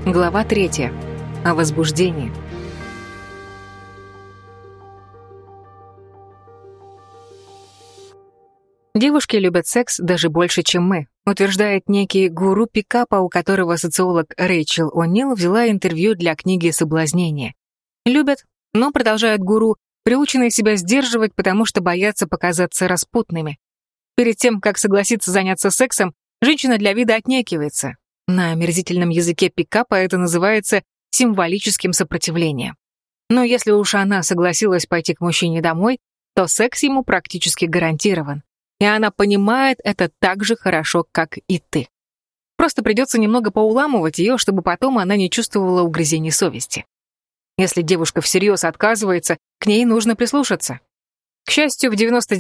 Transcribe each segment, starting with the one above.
Глава 3. О возбуждении. Девушки любят секс даже больше, чем мы, утверждает некий гуру пикапа, у которого социолог Рэйчел О'Нил взяла интервью для книги «Соблазнение». Любят, но, продолжает гуру, приученные себя сдерживать, потому что боятся показаться распутными. Перед тем, как согласиться заняться сексом, женщина для вида отнекивается. На омерзительном языке пикапа это называется символическим сопротивлением. Но если уж она согласилась пойти к мужчине домой, то секс ему практически гарантирован. И она понимает это так же хорошо, как и ты. Просто придется немного поуламывать ее, чтобы потом она не чувствовала угрызений совести. Если девушка всерьез отказывается, к ней нужно прислушаться. К счастью, в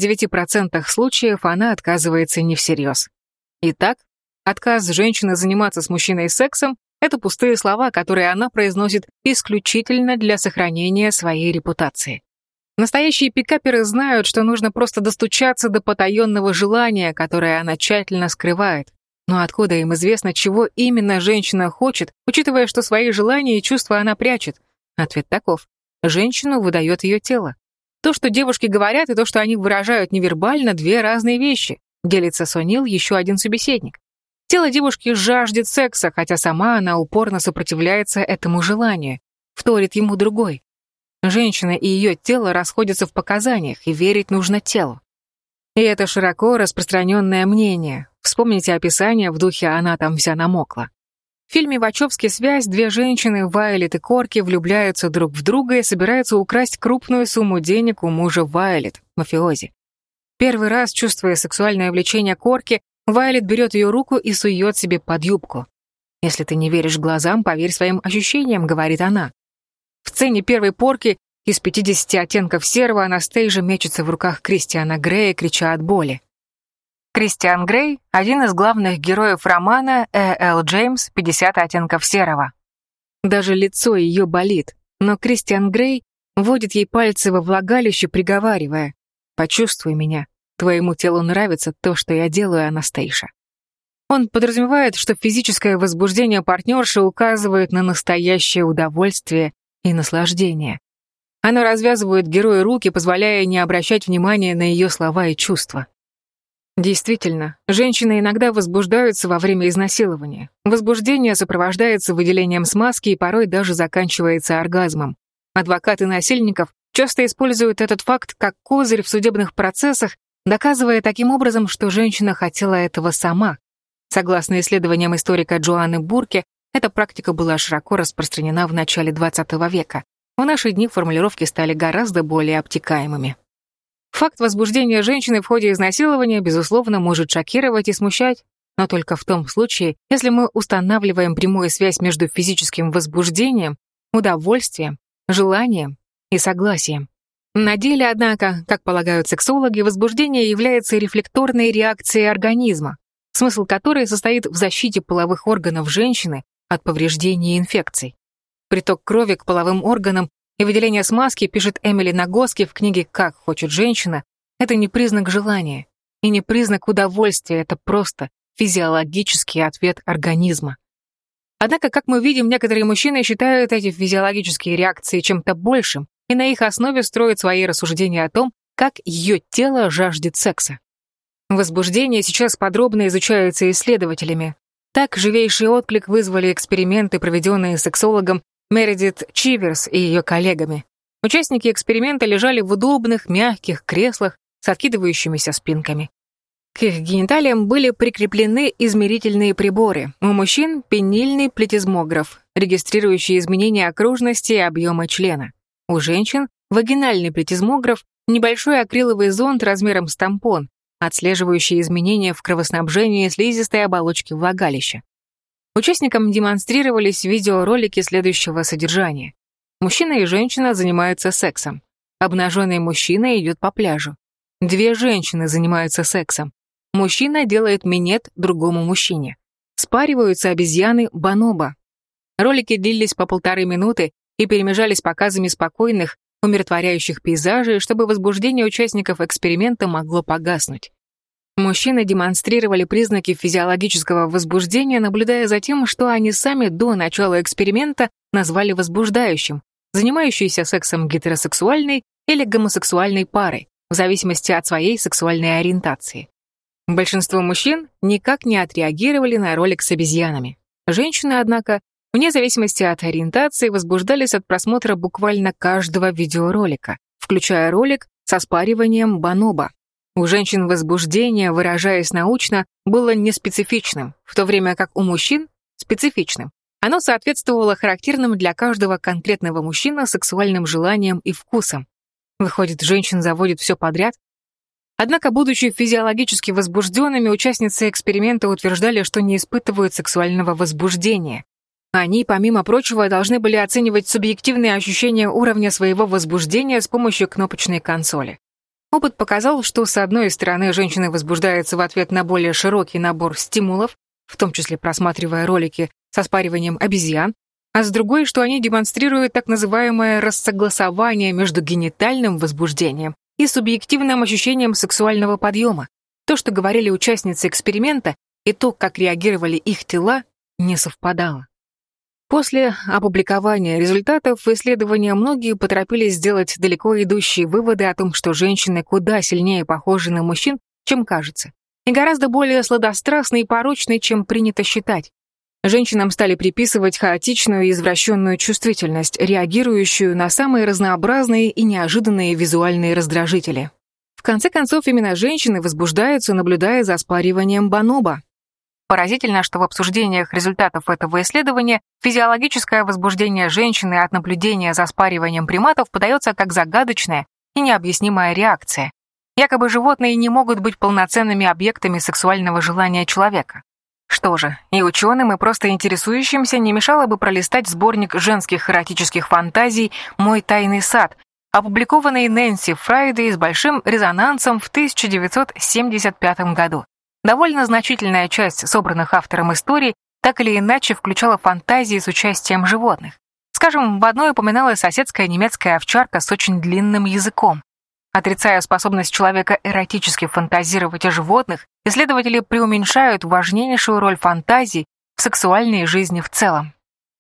99% случаев она отказывается не всерьез. Итак, отказ женщины заниматься с мужчиной сексом — это пустые слова, которые она произносит исключительно для сохранения своей репутации. Настоящие пикаперы знают, что нужно просто достучаться до потаенного желания, которое она тщательно скрывает. Но откуда им известно, чего именно женщина хочет, учитывая, что свои желания и чувства она прячет? Ответ таков. Женщину выдает ее тело. То, что девушки говорят, и то, что они выражают невербально, две разные вещи. Делится с О'Нил еще один собеседник. Тело девушки жаждет секса, хотя сама она упорно сопротивляется этому желанию. Вторит ему другой. Женщина и ее тело расходятся в показаниях, и верить нужно телу. И это широко распространенное мнение. Вспомните описание в духе «она там вся намокла». В фильме «Вачовски. Связь» две женщины, Вайолет и Корки, влюбляются друг в друга и собираются украсть крупную сумму денег у мужа Вайолет, мафиози. Первый раз, чувствуя сексуальное влечение Корки, Вайолет берет ее руку и сует себе под юбку. «Если ты не веришь глазам, поверь своим ощущениям», — говорит она. В сцене первой порки из 50 оттенков серого Анастейжа мечется в руках Кристиана Грея, крича от боли. Кристиан Грей — один из главных героев романа Э.Л. Джеймс «50 оттенков серого». Даже лицо ее болит, но Кристиан Грей вводит ей пальцы во влагалище, приговаривая: «Почувствуй меня. Твоему телу нравится то, что я делаю, Анастейша». Он подразумевает, что физическое возбуждение партнерши указывает на настоящее удовольствие и наслаждение. Оно развязывает герою руки, позволяя не обращать внимания на ее слова и чувства. Действительно, женщины иногда возбуждаются во время изнасилования. Возбуждение сопровождается выделением смазки и порой даже заканчивается оргазмом. Адвокаты насильников часто используют этот факт как козырь в судебных процессах, доказывая таким образом, что женщина хотела этого сама. Согласно исследованиям историка Джоанны Бурке, эта практика была широко распространена в начале XX века. В наши дни формулировки стали гораздо более обтекаемыми. Факт возбуждения женщины в ходе изнасилования, безусловно, может шокировать и смущать, но только в том случае, если мы устанавливаем прямую связь между физическим возбуждением, удовольствием, желанием и согласием. На деле, однако, как полагают сексологи, возбуждение является рефлекторной реакцией организма, смысл которой состоит в защите половых органов женщины от повреждений и инфекций. Приток крови к половым органам и выделение смазки, пишет Эмили Нагоски в книге «Как хочет женщина», это не признак желания и не признак удовольствия, это просто физиологический ответ организма. Однако, как мы видим, некоторые мужчины считают эти физиологические реакции чем-то большим и на их основе строят свои рассуждения о том, как ее тело жаждет секса. Возбуждение сейчас подробно изучается исследователями. Так живейший отклик вызвали эксперименты, проведенные сексологом Мередит Чиверс и ее коллегами. Участники эксперимента лежали в удобных, мягких креслах с откидывающимися спинками. К их гениталиям были прикреплены измерительные приборы. У мужчин — пенильный плетизмограф, регистрирующий изменения окружности и объема члена. У женщин — вагинальный плетизмограф, небольшой акриловый зонд размером с тампон, отслеживающий изменения в кровоснабжении слизистой оболочки влагалища. Участникам демонстрировались видеоролики следующего содержания. Мужчина и женщина занимаются сексом. Обнаженный мужчина идет по пляжу. Две женщины занимаются сексом. Мужчина делает минет другому мужчине. Спариваются обезьяны бонобо. Ролики длились по 1,5 минуты и перемежались показами спокойных, умиротворяющих пейзажей, чтобы возбуждение участников эксперимента могло погаснуть. Мужчины демонстрировали признаки физиологического возбуждения, наблюдая за тем, что они сами до начала эксперимента назвали возбуждающим, занимающиеся сексом гетеросексуальной или гомосексуальной парой, в зависимости от своей сексуальной ориентации. Большинство мужчин никак не отреагировали на ролик с обезьянами. Женщины, однако, вне зависимости от ориентации, возбуждались от просмотра буквально каждого видеоролика, включая ролик со спариванием бонобо. У женщин возбуждение, выражаясь научно, было неспецифичным, в то время как у мужчин — специфичным. Оно соответствовало характерным для каждого конкретного мужчины сексуальным желаниям и вкусам. Выходит, женщин заводит все подряд? Однако, будучи физиологически возбужденными, участницы эксперимента утверждали, что не испытывают сексуального возбуждения. Они, помимо прочего, должны были оценивать субъективные ощущения уровня своего возбуждения с помощью кнопочной консоли. Опыт показал, что с одной стороны женщины возбуждаются в ответ на более широкий набор стимулов, в том числе просматривая ролики со спариванием обезьян, а с другой, что они демонстрируют так называемое рассогласование между генитальным возбуждением и субъективным ощущением сексуального подъема. То, что говорили участницы эксперимента, и то, как реагировали их тела, не совпадало. После опубликования результатов исследования многие поторопились сделать далеко идущие выводы о том, что женщины куда сильнее похожи на мужчин, чем кажется, и гораздо более сладострастны и порочны, чем принято считать. Женщинам стали приписывать хаотичную и извращенную чувствительность, реагирующую на самые разнообразные и неожиданные визуальные раздражители. В конце концов, именно женщины возбуждаются, наблюдая за спариванием бонобо. Поразительно, что в обсуждениях результатов этого исследования физиологическое возбуждение женщины от наблюдения за спариванием приматов подается как загадочная и необъяснимая реакция. Якобы животные не могут быть полноценными объектами сексуального желания человека. Что же, и ученым, и просто интересующимся не мешало бы пролистать сборник женских эротических фантазий «Мой тайный сад», опубликованный Нэнси Фрайдей с большим резонансом в 1975 году. Довольно значительная часть собранных автором историй так или иначе включала фантазии с участием животных. Скажем, в одной упоминалась соседская немецкая овчарка с очень длинным языком. Отрицая способность человека эротически фантазировать о животных, исследователи преуменьшают важнейшую роль фантазий в сексуальной жизни в целом.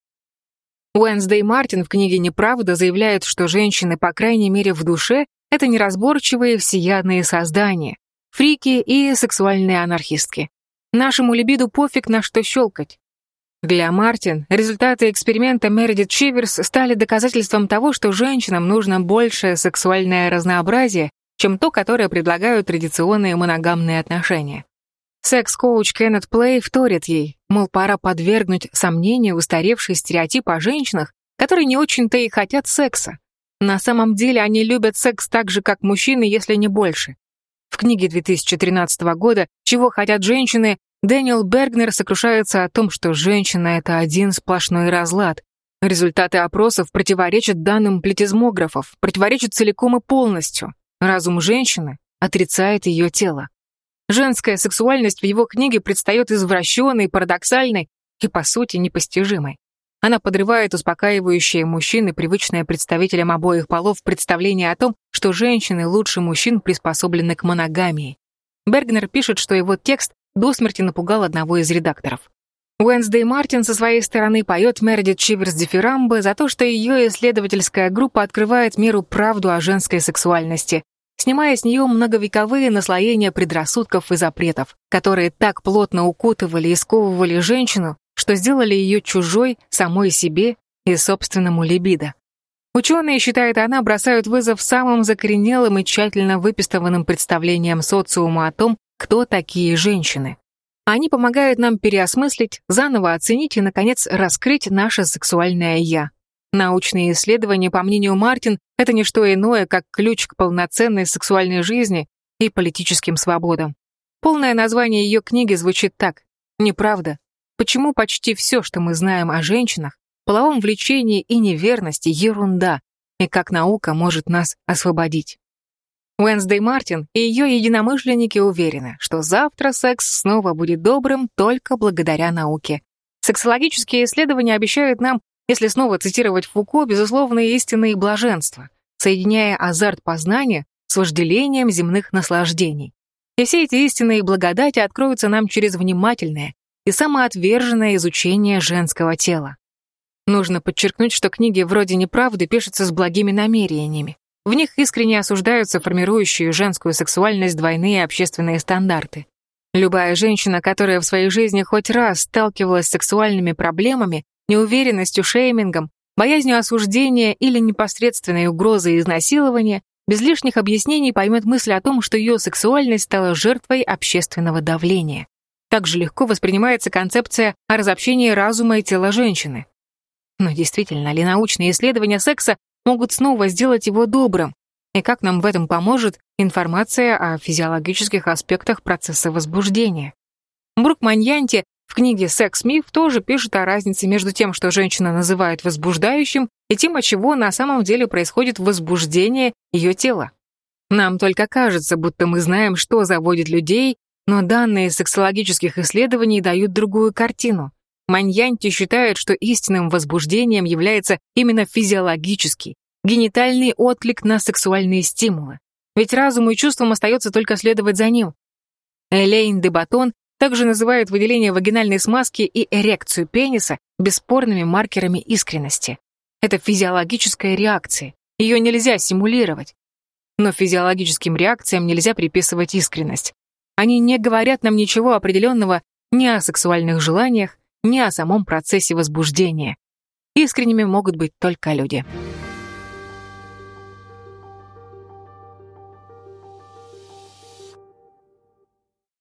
Уэнсдей Мартин в книге «Неправда» заявляет, что женщины, по крайней мере в душе, это неразборчивые всеядные создания, фрики и сексуальные анархистки. Нашему либидо пофиг, на что щелкать. Для Мартин результаты эксперимента Мередит Чиверс стали доказательством того, что женщинам нужно большее сексуальное разнообразие, чем то, которое предлагают традиционные моногамные отношения. Секс-коуч Кеннет Плей вторит ей, мол, пора подвергнуть сомнению устаревший стереотип о женщинах, которые не очень-то и хотят секса. На самом деле они любят секс так же, как мужчины, если не больше. В книге 2013 года «Чего хотят женщины» Дэниел Бергнер сокрушается о том, что женщина — это один сплошной разлад. Результаты опросов противоречат данным плетизмографов, противоречат целиком и полностью. Разум женщины отрицает ее тело. Женская сексуальность в его книге предстает извращенной, парадоксальной и, по сути, непостижимой. Она подрывает успокаивающее мужчин и привычное представителям обоих полов представление о том, что женщины лучше мужчин приспособлены к моногамии. Бергнер пишет, что его текст до смерти напугал одного из редакторов. Уэнсдей Мартин со своей стороны поет Мередит Чиверс дифирамбы за то, что ее исследовательская группа открывает миру правду о женской сексуальности, снимая с нее многовековые наслоения предрассудков и запретов, которые так плотно укутывали и сковывали женщину, что сделали ее чужой самой себе и собственному либидо. Ученые, считает она, бросают вызов самым закоренелым и тщательно выпистыванным представлениям социума о том, кто такие женщины. Они помогают нам переосмыслить, заново оценить и, наконец, раскрыть наше сексуальное «я». Научные исследования, по мнению Мартин, это не что иное, как ключ к полноценной сексуальной жизни и политическим свободам. Полное название ее книги звучит так: «Неправда. Почему почти все, что мы знаем о женщинах, половом влечении и неверности, ерунда, и как наука может нас освободить». Уэнсдей Мартин и ее единомышленники уверены, что завтра секс снова будет добрым только благодаря науке. Сексологические исследования обещают нам, если снова цитировать Фуко, безусловные истины и блаженство, соединяя азарт познания с вожделением земных наслаждений. И все эти истинные благодати откроются нам через внимательное и самоотверженное изучение женского тела. Нужно подчеркнуть, что книги вроде «Неправды» пишутся с благими намерениями. В них искренне осуждаются формирующие женскую сексуальность двойные общественные стандарты. Любая женщина, которая в своей жизни хоть раз сталкивалась с сексуальными проблемами, неуверенностью, шеймингом, боязнью осуждения или непосредственной угрозой изнасилования, без лишних объяснений поймет мысль о том, что ее сексуальность стала жертвой общественного давления. Также легко воспринимается концепция о разобщении разума и тела женщины. Но действительно ли научные исследования секса могут снова сделать его добрым? И как нам в этом поможет информация о физиологических аспектах процесса возбуждения? Брук Маньянти в книге «Секс-миф» тоже пишет о разнице между тем, что женщина называет возбуждающим, и тем, от чего на самом деле происходит возбуждение ее тела. Нам только кажется, будто мы знаем, что заводит людей, но данные сексологических исследований дают другую картину. Маньянти считает, что истинным возбуждением является именно физиологический, генитальный отклик на сексуальные стимулы. Ведь разуму и чувствам остается только следовать за ним. Элейн де Батон также называет выделение вагинальной смазки и эрекцию пениса бесспорными маркерами искренности. Это физиологическая реакция. Ее нельзя симулировать. Но физиологическим реакциям нельзя приписывать искренность. Они не говорят нам ничего определенного ни о сексуальных желаниях, ни о самом процессе возбуждения. Искренними могут быть только люди.